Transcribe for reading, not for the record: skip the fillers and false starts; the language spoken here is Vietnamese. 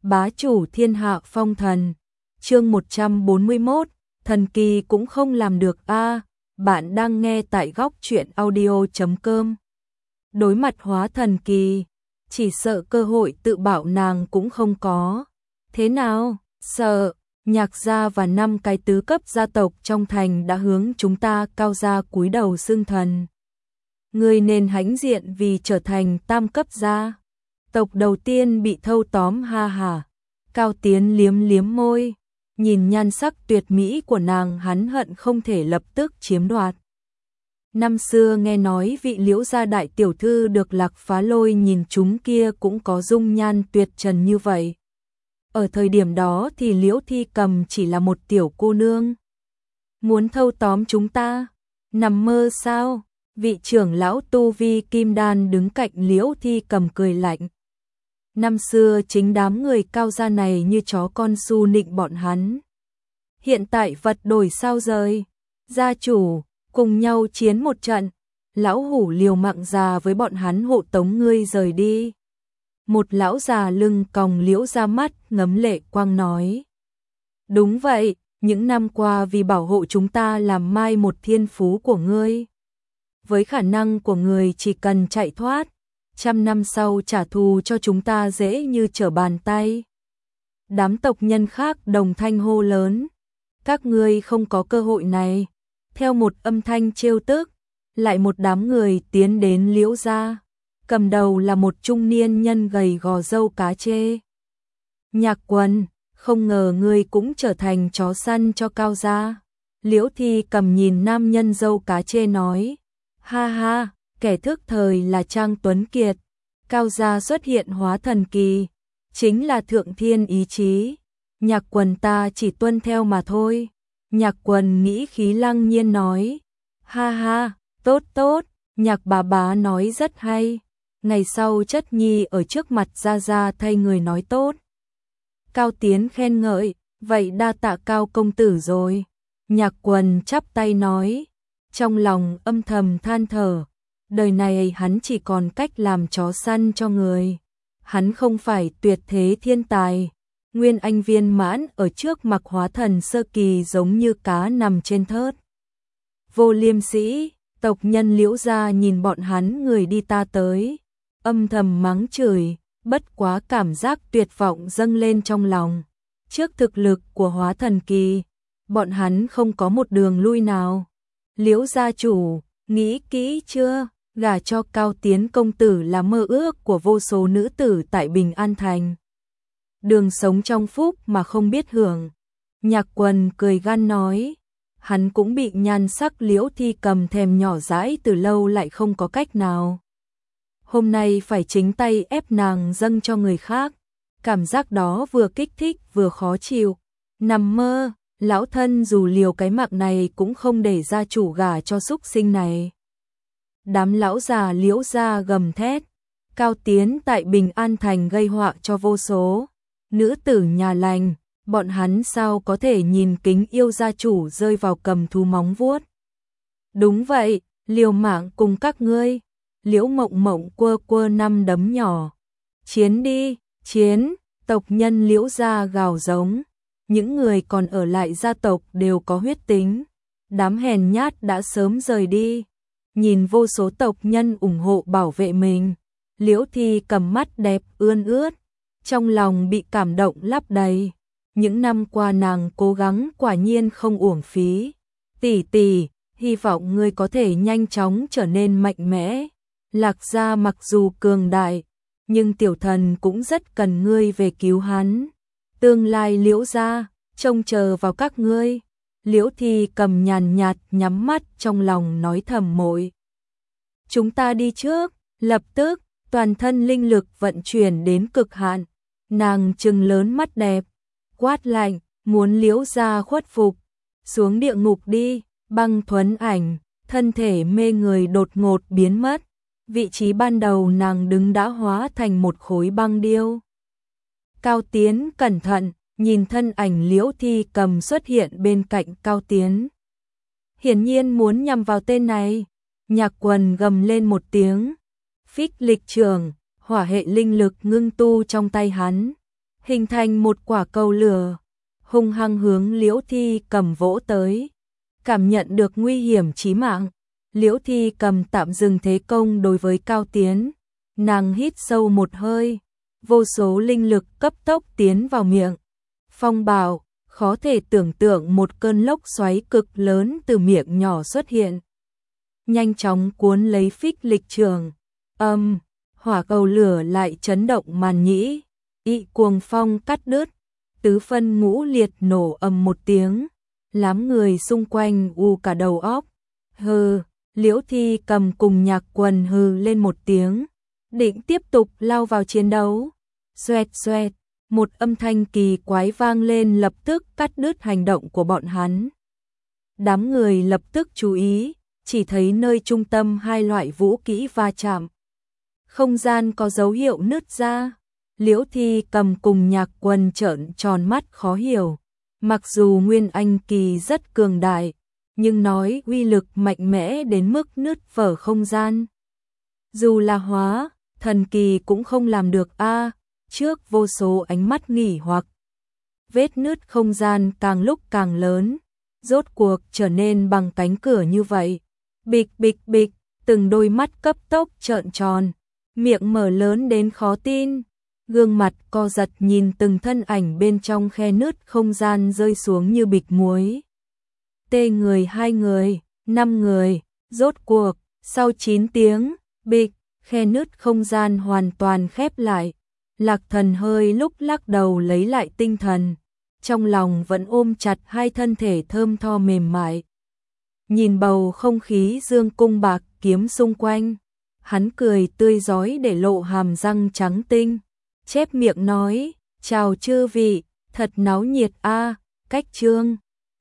bá chủ thiên hạ phong thần. Chương 141, thần kỳ cũng không làm được a. Bạn đang nghe tại góc truyện audio.com. Đối mặt hóa thần kỳ, chỉ sợ cơ hội tự bảo nàng cũng không có. Thế nào? Sợ, Nhạc gia và 5 cái tứ cấp gia tộc trong thành đã hướng chúng ta cao gia cúi đầu xưng thần. Ngươi nên hãnh diện vì trở thành tam cấp gia. Tộc đầu tiên bị thâu tóm ha hả. Cao Tiến liếm liếm môi, nhìn nhan sắc tuyệt mỹ của nàng hắn hận không thể lập tức chiếm đoạt. Năm xưa nghe nói vị Liễu gia đại tiểu thư được Lạc Phá Lôi nhìn chúng kia cũng có dung nhan tuyệt trần như vậy. Ở thời điểm đó thì Liễu Thi Cầm chỉ là một tiểu cô nương. Muốn thâu tóm chúng ta? Nằm mơ sao? Vị trưởng lão tu vi kim đan đứng cạnh Liễu Thi Cầm cười lạnh. Năm xưa chính đám người cao gia này như chó con su nịnh bọn hắn. Hiện tại vật đổi sao rời. Gia chủ, cùng nhau chiến một trận. Lão hủ liều mạng già với bọn hắn hộ tống ngươi rời đi. Một lão già lưng còng Liễu ra mắt ngấm lệ quang nói. Đúng vậy, những năm qua vì bảo hộ chúng ta làm mai một thiên phú của ngươi. Với khả năng của người chỉ cần chạy thoát, 100 năm sau trả thù cho chúng ta dễ như trở bàn tay. Đám tộc nhân khác đồng thanh hô lớn. Các ngươi không có cơ hội này. Theo một âm thanh trêu tức, lại một đám người tiến đến Liễu gia. Cầm đầu là một trung niên nhân gầy gò râu cá chê. Nhạc Quân, không ngờ ngươi cũng trở thành chó săn cho Cao gia. Liễu Thi Cầm nhìn nam nhân râu cá chê nói. Ha ha, kẻ thức thời là Trang Tuấn Kiệt. Cao gia xuất hiện hóa thần kỳ, chính là thượng thiên ý chí. Nhạc Quân ta chỉ tuân theo mà thôi. Nhạc Quân nghĩ khí lăng nhiên nói. Ha ha, tốt tốt, Nhạc bá nói rất hay. Ngày sau chất nhi ở trước mặt gia gia thay người nói tốt. Cao Tiến khen ngợi, vậy đa tạ Cao công tử rồi. Nhạc Quân chắp tay nói, trong lòng âm thầm than thở, đời này hắn chỉ còn cách làm chó săn cho người. Hắn không phải tuyệt thế thiên tài, nguyên anh viên mãn ở trước mặt hóa thần sơ kỳ giống như cá nằm trên thớt. Vô Liêm Sĩ, tộc nhân Liễu gia nhìn bọn hắn người đi ta tới, âm thầm mắng chửi, bất quá cảm giác tuyệt vọng dâng lên trong lòng. Trước thực lực của hóa thần kỳ, bọn hắn không có một đường lui nào. Liễu gia chủ, nghĩ kỹ chưa? Gả cho Cao Tiến công tử là mơ ước của vô số nữ tử tại Bình An Thành. Đường sống trong phúc mà không biết hưởng. Nhạc Quân cười gan nói, hắn cũng bị nhan sắc Liễu Thi Cầm thèm nhỏ dãi từ lâu lại không có cách nào. Hôm nay phải chính tay ép nàng dâng cho người khác. Cảm giác đó vừa kích thích vừa khó chịu. Nằm mơ, lão thân dù liều cái mạng này cũng không để gia chủ gả cho súc sinh này. Đám lão già Liễu gia gầm thét. Cao Tiến tại Bình An Thành gây họa cho vô số nữ tử nhà lành, bọn hắn sao có thể nhìn kính yêu gia chủ rơi vào cầm thú móng vuốt. Đúng vậy, liều mạng cùng các ngươi. Liễu Mộng Mộng quơ năm đấm nhỏ. Chiến đi, chiến, tộc nhân Liễu gia gào giống. Những người còn ở lại gia tộc đều có huyết tính. Đám hèn nhát đã sớm rời đi. Nhìn vô số tộc nhân ủng hộ bảo vệ mình, Liễu Thi Cầm mắt đẹp ươn ướt, trong lòng bị cảm động lấp đầy. Những năm qua nàng cố gắng quả nhiên không uổng phí. Tỷ tỷ, hy vọng ngươi có thể nhanh chóng trở nên mạnh mẽ. Lạc gia mặc dù cường đại, nhưng tiểu thần cũng rất cần ngươi về cứu hắn. Tương lai Liễu gia, trông chờ vào các ngươi. Liễu Thi Cầm nhàn nhạt nhắm mắt trong lòng nói thầm mội. Chúng ta đi trước, lập tức, toàn thân linh lực vận chuyển đến cực hạn. Nàng trừng lớn mắt đẹp, quát lạnh, muốn Liễu gia khuất phục. Xuống địa ngục đi, Băng Thuấn Ảnh, thân thể mê người đột ngột biến mất. Vị trí ban đầu nàng đứng đã hóa thành một khối băng điêu. Cao Tiến cẩn thận, nhìn thân ảnh Liễu Thi Cầm xuất hiện bên cạnh Cao Tiến. Hiển nhiên muốn nhằm vào tên này. Nhạc Quân gầm lên một tiếng. Phích lịch trường, hỏa hệ linh lực ngưng tu trong tay hắn. hình thành một quả cầu lửa, hung hăng hướng Liễu Thi Cầm vỗ tới. Cảm nhận được nguy hiểm chí mạng, Liễu Thi Cầm tạm dừng thế công đối với Cao Tiến. Nàng hít sâu một hơi, vô số linh lực cấp tốc tiến vào miệng. Phong bào, khó thể tưởng tượng một cơn lốc xoáy cực lớn từ miệng nhỏ xuất hiện. Nhanh chóng cuốn lấy Phích Lịch Trường. Hỏa cầu lửa lại chấn động màn nhĩ. Cuồng phong cắt đứt, tứ phân ngũ liệt nổ ầm một tiếng. Lám người xung quanh u cả đầu óc. Hừ, Liễu Thi Cầm cùng Nhạc Quần hừ lên một tiếng, định tiếp tục lao vào chiến đấu. Xoẹt xoẹt, một âm thanh kỳ quái vang lên lập tức cắt đứt hành động của bọn hắn. Đám người lập tức chú ý, chỉ thấy nơi trung tâm hai loại vũ kỹ va chạm. Không gian có dấu hiệu nứt ra. Liễu Thi Cầm cùng Nhạc Quần trợn tròn mắt khó hiểu. Mặc dù Nguyên Anh Kỳ rất cường đại, nhưng nói uy lực mạnh mẽ đến mức nứt vỡ không gian. Dù là hóa, thần kỳ cũng không làm được a. Trước vô số ánh mắt nghỉ hoặc. Vết nứt không gian càng lúc càng lớn, rốt cuộc trở nên bằng cánh cửa như vậy. Bịch bịch bịch, từng đôi mắt cấp tốc trợn tròn, miệng mở lớn đến khó tin. Gương mặt co giật nhìn từng thân ảnh bên trong khe nứt không gian rơi xuống như bịch muối. Tê người, 2 người, 5 người, rốt cuộc, sau 9 tiếng, bịch, khe nứt không gian hoàn toàn khép lại. Lạc Thần hơi lúc lắc đầu lấy lại tinh thần, trong lòng vẫn ôm chặt hai thân thể thơm tho mềm mại. Nhìn bầu không khí dương cung bạc kiếm xung quanh, hắn cười tươi rói để lộ hàm răng trắng tinh. Chép miệng nói, chào chư vị, thật náo nhiệt a. Cách chương